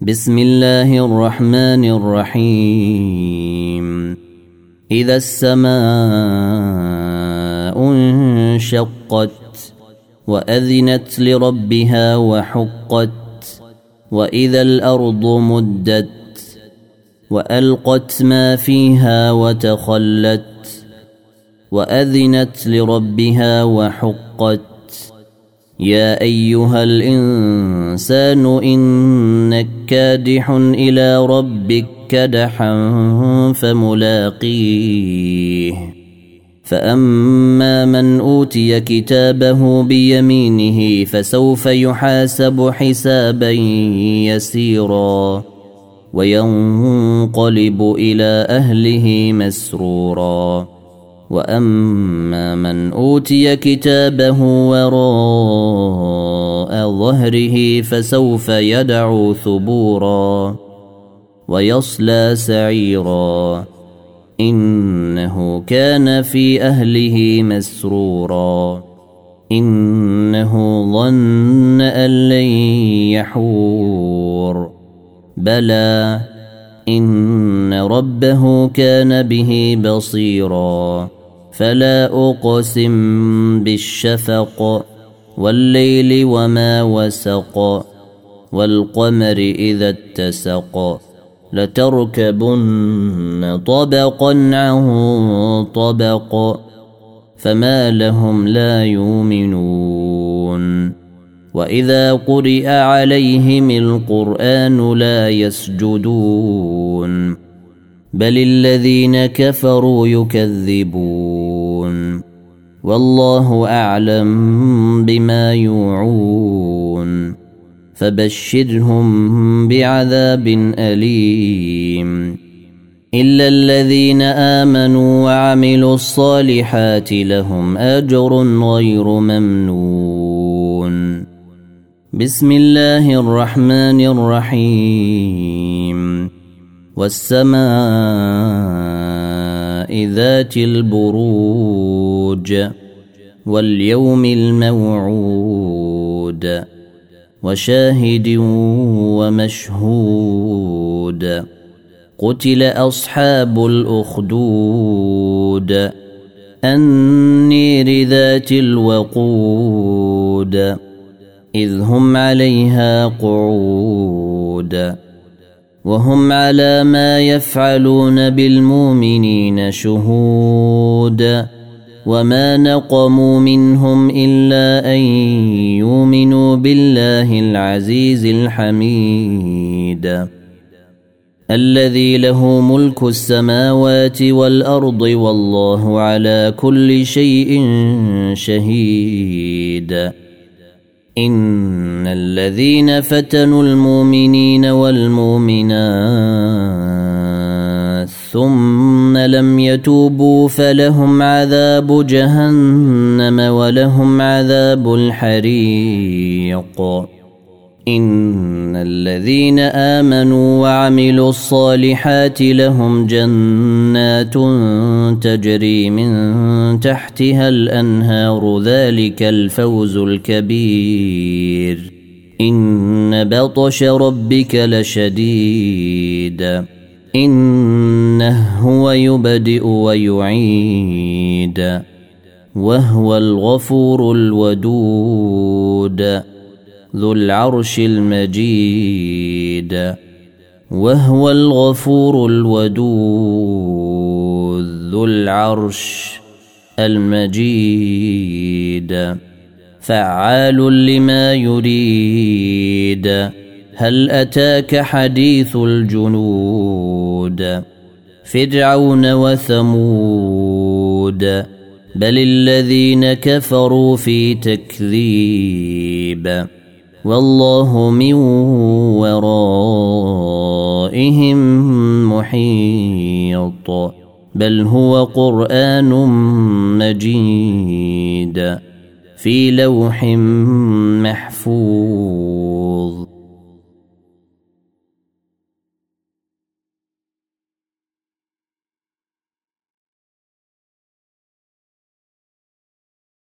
بسم الله الرحمن الرحيم. إذا السماء انشقت وأذنت لربها وحقت وإذا الأرض مدت وألقت ما فيها وتخلت وأذنت لربها وحقت. يا أيها الإنسان إنك كادح إلى ربك كدحا فملاقيه. فأما من أوتي كتابه بيمينه فسوف يحاسب حسابا يسيرا وينقلب إلى أهله مسرورا. وأما من أوتي كتابه وراء ظهره فسوف يدعو ثبورا ويصلى سعيرا إنه كان في أهله مسرورا. إنه ظن أن لن يحور بلى إن ربه كان به بصيرا. فلا أقسم بالشفق والليل وما وسق والقمر إذا اتسق لتركبن طبقا عن طبق فما لهم لا يؤمنون. وإذا قرئ عليهم القرآن لا يسجدون بل الذين كفروا يكذبون. والله أعلم بما يوعون فبشرهم بعذاب أليم. إلا الذين آمنوا وعملوا الصالحات لهم أجر غير ممنون. بسم الله الرحمن الرحيم. والسماء ذات البروج واليوم الموعود وشاهد ومشهود. قتل أصحاب الأخدود النير ذات الوقود إذ هم عليها قعود وهم على ما يفعلون بالمؤمنين شهود. وما نقموا منهم إلا أن يؤمنوا بالله العزيز الحميد الذي له ملك السماوات والأرض والله على كل شيء شهيد. إن الذين فتنوا المؤمنين والمؤمنات ثم لم يتوبوا فلهم عذاب جهنم ولهم عذاب الحريق. إن الذين آمنوا وعملوا الصالحات لهم جنات تجري من تحتها الأنهار ذلك الفوز الكبير. إن بطش ربك لشديد إنه هو يبدئ ويعيد وهو الغفور الودود ذو العرش المجيد. وهو الغفور الودود ذو العرش المجيد فعال لما يريد. هل أتاك حديث الجنود فرعون وثمود بل الذين كفروا في تكذيب والله من ورائهم محيط. بل هو قرآن مجيد في لوح محفوظ.